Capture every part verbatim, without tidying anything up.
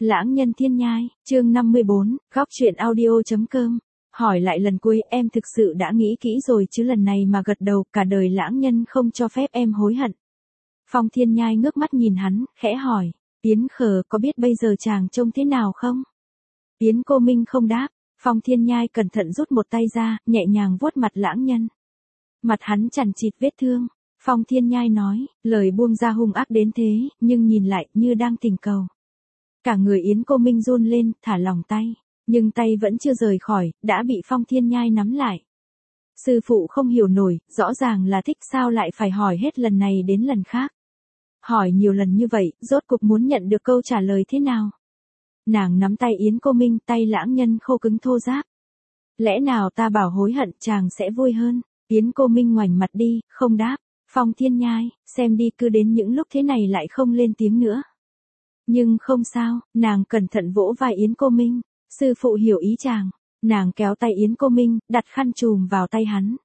Lãng Nhân Thiên Nhai, chương năm mươi bốn, góc truyện audio.com. Hỏi lại lần cuối, em thực sự đã nghĩ kỹ rồi chứ lần này mà gật đầu, cả đời Lãng Nhân không cho phép em hối hận. Phong Thiên Nhai ngước mắt nhìn hắn, khẽ hỏi, Yến Khờ có biết bây giờ chàng trông thế nào không? Yến Cô Minh không đáp, Phong Thiên Nhai cẩn thận rút một tay ra, nhẹ nhàng vuốt mặt Lãng Nhân. Mặt hắn chằn chịt vết thương. Phong Thiên Nhai nói, lời buông ra hung ác đến thế, nhưng nhìn lại như đang tình cầu. Cả người Yến Cô Minh run lên, thả lỏng tay, nhưng tay vẫn chưa rời khỏi, đã bị Phong Thiên Nhai nắm lại. Sư phụ không hiểu nổi, rõ ràng là thích sao lại phải hỏi hết lần này đến lần khác. Hỏi nhiều lần như vậy, rốt cục muốn nhận được câu trả lời thế nào? Nàng nắm tay Yến Cô Minh, tay Lãng Nhân khô cứng thô ráp. Lẽ nào ta bảo hối hận chàng sẽ vui hơn? Yến Cô Minh ngoảnh mặt đi, không đáp. Phong Thiên Nhai, xem đi cứ đến những lúc thế này lại không lên tiếng nữa. Nhưng không sao, nàng cẩn thận vỗ vai Yến Cô Minh, sư phụ hiểu ý chàng. Nàng kéo tay Yến Cô Minh, đặt khăn trùm vào tay hắn.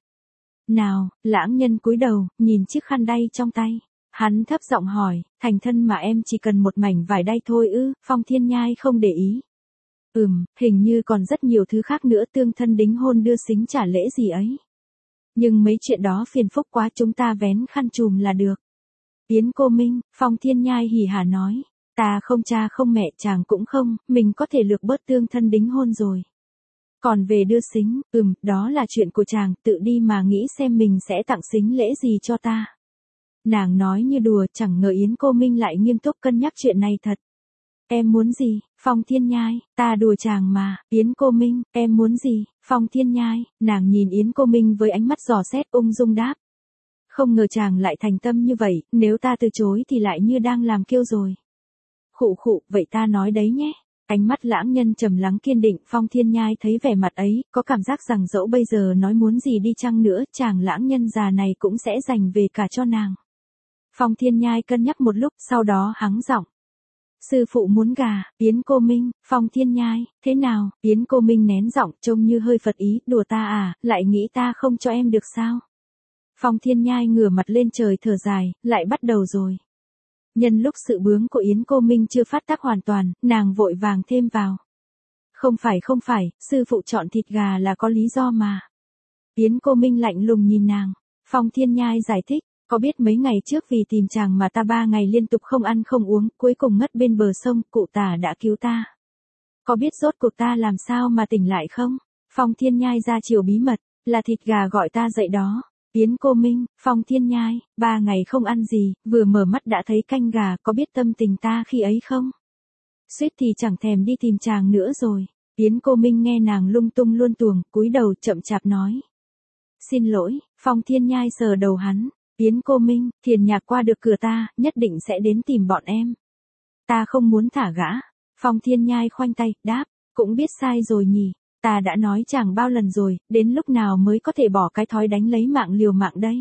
Nào, Lãng Nhân cúi đầu, nhìn chiếc khăn đay trong tay. Hắn thấp giọng hỏi, thành thân mà em chỉ cần một mảnh vải đay thôi ư? Phong Thiên Nhai không để ý. Ừm, hình như còn rất nhiều thứ khác nữa, tương thân đính hôn đưa sính trả lễ gì ấy. Nhưng mấy chuyện đó phiền phức quá, chúng ta vén khăn trùm là được. Yến Cô Minh, Phong Thiên Nhai hỉ hả nói, ta không cha không mẹ chàng cũng không, mình có thể lược bớt tương thân đính hôn rồi. Còn về đưa sính, ừm, đó là chuyện của chàng, tự đi mà nghĩ xem mình sẽ tặng sính lễ gì cho ta. Nàng nói như đùa, chẳng ngờ Yến Cô Minh lại nghiêm túc cân nhắc chuyện này thật. Em muốn gì? Phong Thiên Nhai, ta đùa chàng mà. Yến Cô Minh, em muốn gì? Phong Thiên Nhai, nàng nhìn Yến Cô Minh với ánh mắt dò xét ung dung đáp. Không ngờ chàng lại thành tâm như vậy, nếu ta từ chối thì lại như đang làm kiêu rồi. Khụ khụ, vậy ta nói đấy nhé. Ánh mắt Lãng Nhân trầm lắng kiên định, Phong Thiên Nhai thấy vẻ mặt ấy, có cảm giác rằng dẫu bây giờ nói muốn gì đi chăng nữa, chàng Lãng Nhân già này cũng sẽ dành về cả cho nàng. Phong Thiên Nhai cân nhắc một lúc, sau đó hắng giọng. Sư phụ muốn gà. Yến Cô Minh, Phong Thiên Nhai, thế nào? Yến Cô Minh nén giọng, trông như hơi phật ý, đùa ta à, lại nghĩ ta không cho em được sao? Phong Thiên Nhai ngửa mặt lên trời thở dài, lại bắt đầu rồi. Nhân lúc sự bướng của Yến Cô Minh chưa phát tác hoàn toàn, nàng vội vàng thêm vào. Không phải không phải, sư phụ chọn thịt gà là có lý do mà. Yến Cô Minh lạnh lùng nhìn nàng. Phong Thiên Nhai giải thích. Có biết mấy ngày trước vì tìm chàng mà ta ba ngày liên tục không ăn không uống, cuối cùng ngất bên bờ sông, cụ tả đã cứu ta. Có biết rốt cuộc ta làm sao mà tỉnh lại không? Phong Thiên Nhai ra chiều bí mật, là thịt gà gọi ta dậy đó. Yến Cô Minh, Phong Thiên Nhai, ba ngày không ăn gì, vừa mở mắt đã thấy canh gà, có biết tâm tình ta khi ấy không? Suýt thì chẳng thèm đi tìm chàng nữa rồi. Yến Cô Minh nghe nàng lung tung luân tuồng, cúi đầu chậm chạp nói. Xin lỗi. Phong Thiên Nhai sờ đầu hắn. Yến Cô Minh, Thiền Nhạc qua được cửa ta, nhất định sẽ đến tìm bọn em. Ta không muốn thả gã. Phong Thiên Nhai khoanh tay, đáp, cũng biết sai rồi nhỉ. Ta đã nói chàng bao lần rồi, đến lúc nào mới có thể bỏ cái thói đánh lấy mạng liều mạng đây.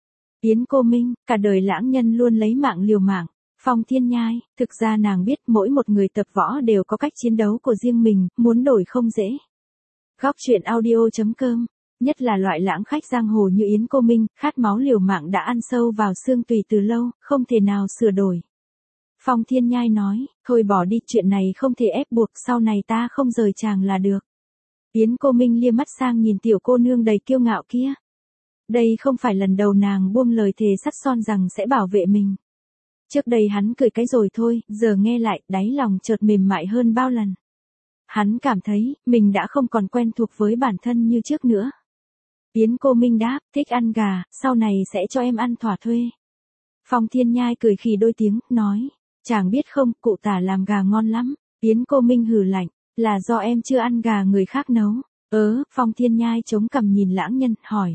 Yến Cô Minh, cả đời Lãng Nhân luôn lấy mạng liều mạng. Phong Thiên Nhai, thực ra nàng biết mỗi một người tập võ đều có cách chiến đấu của riêng mình, muốn đổi không dễ. Góc truyện audio.com. Nhất là loại lãng khách giang hồ như Yến Cô Minh, khát máu liều mạng đã ăn sâu vào xương tủy từ lâu, không thể nào sửa đổi. Phong Thiên Nhai nói, thôi bỏ đi, chuyện này không thể ép buộc, sau này ta không rời chàng là được. Yến Cô Minh liếc mắt sang nhìn tiểu cô nương đầy kiêu ngạo kia. Đây không phải lần đầu nàng buông lời thề sắt son rằng sẽ bảo vệ mình. Trước đây hắn cười cái rồi thôi, giờ nghe lại, đáy lòng chợt mềm mại hơn bao lần. Hắn cảm thấy, mình đã không còn quen thuộc với bản thân như trước nữa. Yến Cô Minh đáp, thích ăn gà, sau này sẽ cho em ăn thỏa thuê. Phong Thiên Nhai cười khì đôi tiếng, nói, chàng biết không, cụ tả làm gà ngon lắm. Yến Cô Minh hừ lạnh, là do em chưa ăn gà người khác nấu. Ớ, Phong Thiên Nhai chống cằm nhìn Lãng Nhân, hỏi.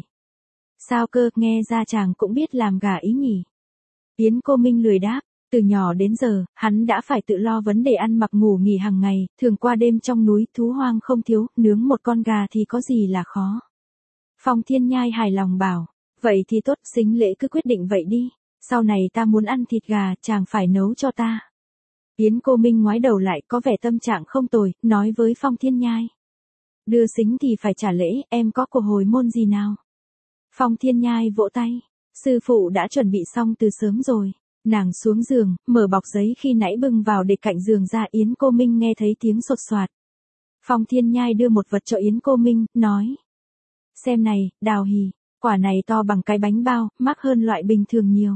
Sao cơ, nghe ra chàng cũng biết làm gà ý nhỉ? Yến Cô Minh lười đáp, từ nhỏ đến giờ, hắn đã phải tự lo vấn đề ăn mặc ngủ nghỉ hàng ngày, thường qua đêm trong núi, thú hoang không thiếu, nướng một con gà thì có gì là khó. Phong Thiên Nhai hài lòng bảo, vậy thì tốt, sính lễ cứ quyết định vậy đi, sau này ta muốn ăn thịt gà, chàng phải nấu cho ta. Yến Cô Minh ngoái đầu lại, có vẻ tâm trạng không tồi, nói với Phong Thiên Nhai. Đưa sính thì phải trả lễ, em có của hồi môn gì nào? Phong Thiên Nhai vỗ tay, sư phụ đã chuẩn bị xong từ sớm rồi. Nàng xuống giường, mở bọc giấy khi nãy bưng vào để cạnh giường ra. Yến Cô Minh nghe thấy tiếng sột soạt. Phong Thiên Nhai đưa một vật cho Yến Cô Minh, nói. Xem này, đào hì, quả này to bằng cái bánh bao, mắc hơn loại bình thường nhiều.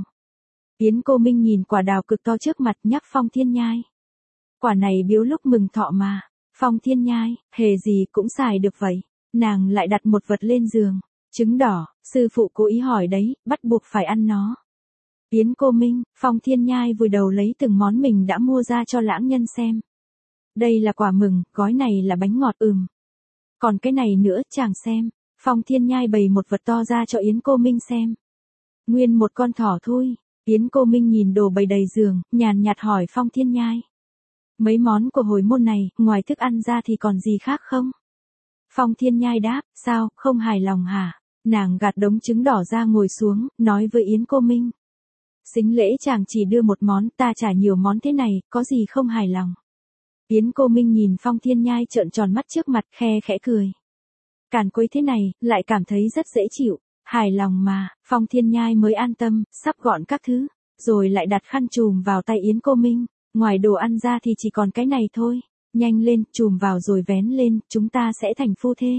Yến Cô Minh nhìn quả đào cực to trước mặt nhắc Phong Thiên Nhai. Quả này biếu lúc mừng thọ mà. Phong Thiên Nhai, hề gì cũng xài được vậy. Nàng lại đặt một vật lên giường. Trứng đỏ, sư phụ cố ý hỏi đấy, bắt buộc phải ăn nó. Yến Cô Minh, Phong Thiên Nhai vùi đầu lấy từng món mình đã mua ra cho lãng nhân xem. Đây là quả mừng, gói này là bánh ngọt ừm. Còn cái này nữa, chàng xem. Phong Thiên Nhai bày một vật to ra cho Yến Cô Minh xem. Nguyên một con thỏ thôi. Yến Cô Minh nhìn đồ bày đầy giường, nhàn nhạt hỏi Phong Thiên Nhai. Mấy món của hồi môn này, ngoài thức ăn ra thì còn gì khác không? Phong Thiên Nhai đáp, sao, không hài lòng hả? Nàng gạt đống trứng đỏ ra ngồi xuống, nói với Yến Cô Minh. Sính lễ chàng chỉ đưa một món, ta trả nhiều món thế này, có gì không hài lòng? Yến Cô Minh nhìn Phong Thiên Nhai trợn tròn mắt trước mặt, khe khẽ cười. Càn quấy thế này, lại cảm thấy rất dễ chịu, hài lòng mà. Phong Thiên Nhai mới an tâm, sắp gọn các thứ, rồi lại đặt khăn trùm vào tay Yến Cô Minh. Ngoài đồ ăn ra thì chỉ còn cái này thôi. Nhanh lên, trùm vào rồi vén lên, chúng ta sẽ thành phu thê.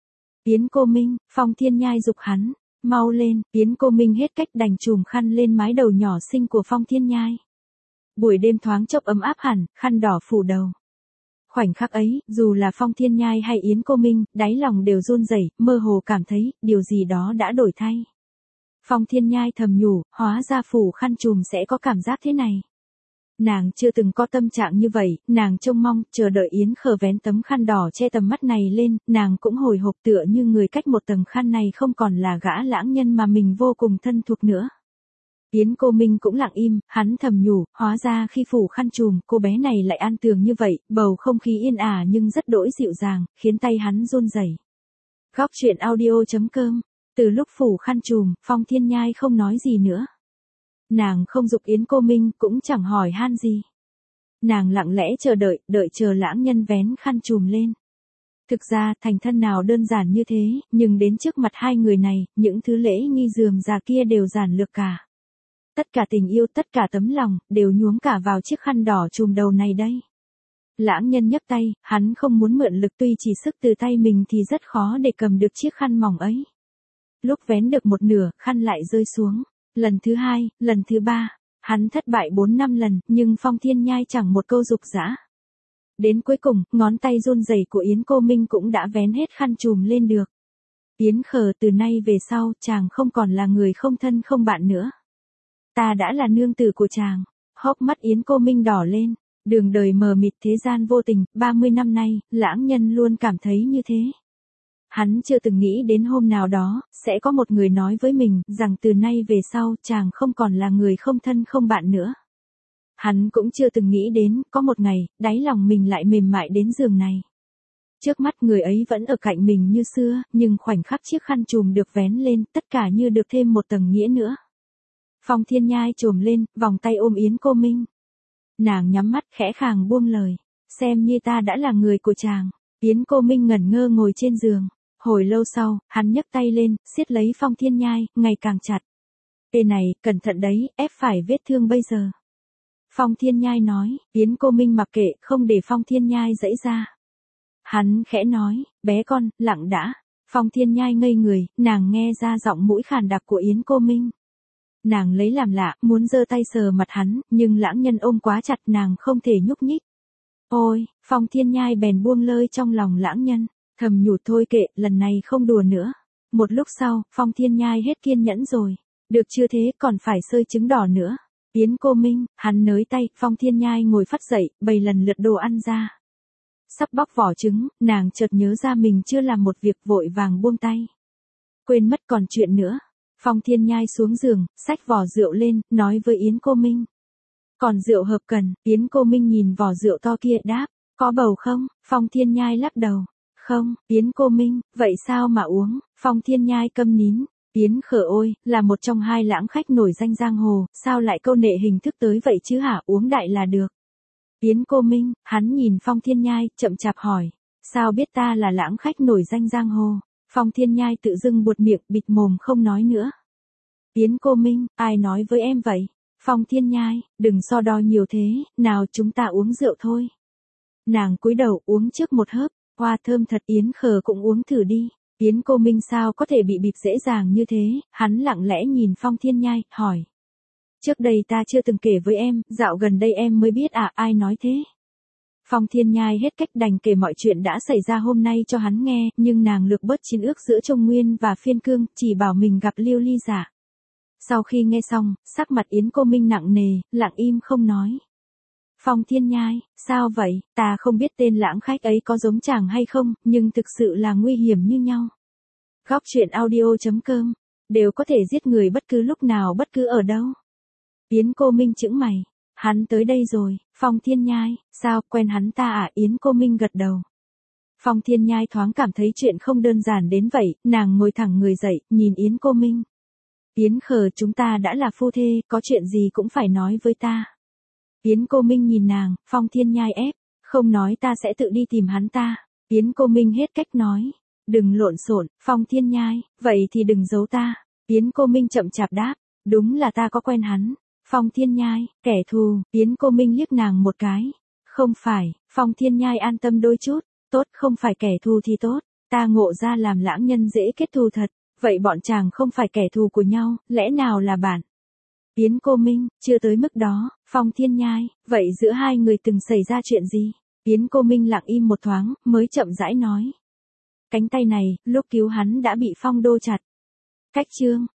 Yến Cô Minh, Phong Thiên Nhai giục hắn. Mau lên. Yến Cô Minh hết cách đành trùm khăn lên mái đầu nhỏ xinh của Phong Thiên Nhai. Buổi đêm thoáng chốc ấm áp hẳn, khăn đỏ phủ đầu. Khoảnh khắc ấy, dù là Phong Thiên Nhai hay Yến Cô Minh, đáy lòng đều run rẩy, mơ hồ cảm thấy, điều gì đó đã đổi thay. Phong Thiên Nhai thầm nhủ, hóa ra phủ khăn trùm sẽ có cảm giác thế này. Nàng chưa từng có tâm trạng như vậy, nàng trông mong, chờ đợi Yến Khờ vén tấm khăn đỏ che tầm mắt này lên, nàng cũng hồi hộp tựa như người cách một tầng khăn này không còn là gã lãng nhân mà mình vô cùng thân thuộc nữa. Yến Cô Minh cũng lặng im, hắn thầm nhủ, hóa ra khi phủ khăn trùm, cô bé này lại an tường như vậy, bầu không khí yên ả nhưng rất đỗi dịu dàng, khiến tay hắn run rẩy. Góc truyện audio chấm com. Từ lúc phủ khăn trùm, Phong Thiên Nhai không nói gì nữa. Nàng không giục Yến Cô Minh, cũng chẳng hỏi han gì. Nàng lặng lẽ chờ đợi, đợi chờ lãng nhân vén khăn trùm lên. Thực ra, thành thân nào đơn giản như thế, nhưng đến trước mặt hai người này, những thứ lễ nghi rườm rà kia đều giản lược cả. Tất cả tình yêu, tất cả tấm lòng, đều nhuốm cả vào chiếc khăn đỏ trùm đầu này đây. Lãng nhân nhấc tay, hắn không muốn mượn lực tuy chỉ sức từ tay mình thì rất khó để cầm được chiếc khăn mỏng ấy. Lúc vén được một nửa, khăn lại rơi xuống. Lần thứ hai, lần thứ ba, hắn thất bại bốn năm lần, nhưng Phong Thiên Nhai chẳng một câu dục dã. Đến cuối cùng, ngón tay run rẩy của Yến Cô Minh cũng đã vén hết khăn trùm lên được. Yến Khờ, từ nay về sau, chàng không còn là người không thân không bạn nữa. Ta đã là nương tử của chàng. Hốc mắt Yến Cô Minh đỏ lên. Đường đời mờ mịt thế gian vô tình, ba mươi năm nay, lãng nhân luôn cảm thấy như thế. Hắn chưa từng nghĩ đến hôm nào đó, sẽ có một người nói với mình, rằng từ nay về sau, chàng không còn là người không thân không bạn nữa. Hắn cũng chưa từng nghĩ đến, có một ngày, đáy lòng mình lại mềm mại đến giường này. Trước mắt người ấy vẫn ở cạnh mình như xưa, nhưng khoảnh khắc chiếc khăn trùm được vén lên, tất cả như được thêm một tầng nghĩa nữa. Phong Thiên Nhai trồm lên, vòng tay ôm Yến Cô Minh. Nàng nhắm mắt khẽ khàng buông lời. Xem như ta đã là người của chàng. Yến Cô Minh ngẩn ngơ ngồi trên giường. Hồi lâu sau, hắn nhấc tay lên, siết lấy Phong Thiên Nhai, ngày càng chặt. Ê này, cẩn thận đấy, ép phải vết thương bây giờ. Phong Thiên Nhai nói, Yến Cô Minh mặc kệ, không để Phong Thiên Nhai dãy ra. Hắn khẽ nói, bé con, lặng đã. Phong Thiên Nhai ngây người, nàng nghe ra giọng mũi khàn đặc của Yến Cô Minh. Nàng lấy làm lạ, muốn giơ tay sờ mặt hắn, nhưng lãng nhân ôm quá chặt nàng không thể nhúc nhích. Ôi, Phong Thiên Nhai bèn buông lơi trong lòng lãng nhân, thầm nhủ thôi kệ, lần này không đùa nữa. Một lúc sau, Phong Thiên Nhai hết kiên nhẫn rồi. Được chưa thế, còn phải sơi trứng đỏ nữa. Yến Cô Minh, hắn nới tay, Phong Thiên Nhai ngồi phắt dậy, bày lần lượt đồ ăn ra. Sắp bóc vỏ trứng, nàng chợt nhớ ra mình chưa làm một việc, vội vàng buông tay. Quên mất còn chuyện nữa. Phong Thiên Nhai xuống giường, xách vỏ rượu lên, nói với Yến Cô Minh. Còn rượu hợp cần. Yến Cô Minh nhìn vỏ rượu to kia, đáp, có bầu không? Phong Thiên Nhai lắc đầu. Không. Yến Cô Minh, vậy sao mà uống? Phong Thiên Nhai câm nín. Yến Khờ ôi, là một trong hai lãng khách nổi danh giang hồ, sao lại câu nệ hình thức tới vậy chứ hả, uống đại là được. Yến Cô Minh, hắn nhìn Phong Thiên Nhai, chậm chạp hỏi, sao biết ta là lãng khách nổi danh giang hồ? Phong Thiên Nhai tự dưng buột miệng, bịt mồm không nói nữa. Yến Cô Minh, ai nói với em vậy? Phong Thiên Nhai, đừng so đo nhiều thế, nào chúng ta uống rượu thôi. Nàng cúi đầu uống trước một hớp, hoa thơm thật, Yến Khờ cũng uống thử đi. Yến Cô Minh sao có thể bị bịp dễ dàng như thế, hắn lặng lẽ nhìn Phong Thiên Nhai, hỏi. Trước đây ta chưa từng kể với em, dạo gần đây em mới biết à, ai nói thế? Phong Thiên Nhai hết cách đành kể mọi chuyện đã xảy ra hôm nay cho hắn nghe, nhưng nàng lược bớt chiến ước giữa Trung Nguyên và Phiên Cương, chỉ bảo mình gặp Lưu Ly Giả. Sau khi nghe xong, sắc mặt Yến Cô Minh nặng nề, lặng im không nói. Phong Thiên Nhai, sao vậy, ta không biết tên lãng khách ấy có giống chàng hay không, nhưng thực sự là nguy hiểm như nhau. Góc truyện audio chấm com, đều có thể giết người bất cứ lúc nào bất cứ ở đâu. Yến Cô Minh chững mày, hắn tới đây rồi. Phong Thiên Nhai, sao, quen hắn ta à? Yến Cô Minh gật đầu. Phong Thiên Nhai thoáng cảm thấy chuyện không đơn giản đến vậy, nàng ngồi thẳng người dậy, nhìn Yến Cô Minh. Yến Khờ, chúng ta đã là phu thê, có chuyện gì cũng phải nói với ta. Yến Cô Minh nhìn nàng, Phong Thiên Nhai ép, không nói ta sẽ tự đi tìm hắn ta. Yến Cô Minh hết cách nói, đừng lộn xộn, Phong Thiên Nhai, vậy thì đừng giấu ta. Yến Cô Minh chậm chạp đáp, đúng là ta có quen hắn. Phong Thiên Nhai, kẻ thù. Yến Cô Minh liếc nàng một cái. Không phải. Phong Thiên Nhai an tâm đôi chút. Tốt, không phải kẻ thù thì tốt. Ta ngộ ra làm lãng nhân dễ kết thù thật. Vậy bọn chàng không phải kẻ thù của nhau, lẽ nào là bạn? Yến Cô Minh, chưa tới mức đó. Phong Thiên Nhai, vậy giữa hai người từng xảy ra chuyện gì? Yến Cô Minh lặng im một thoáng, mới chậm rãi nói. Cánh tay này, lúc cứu hắn đã bị Phong Đô chặt. Cách chương.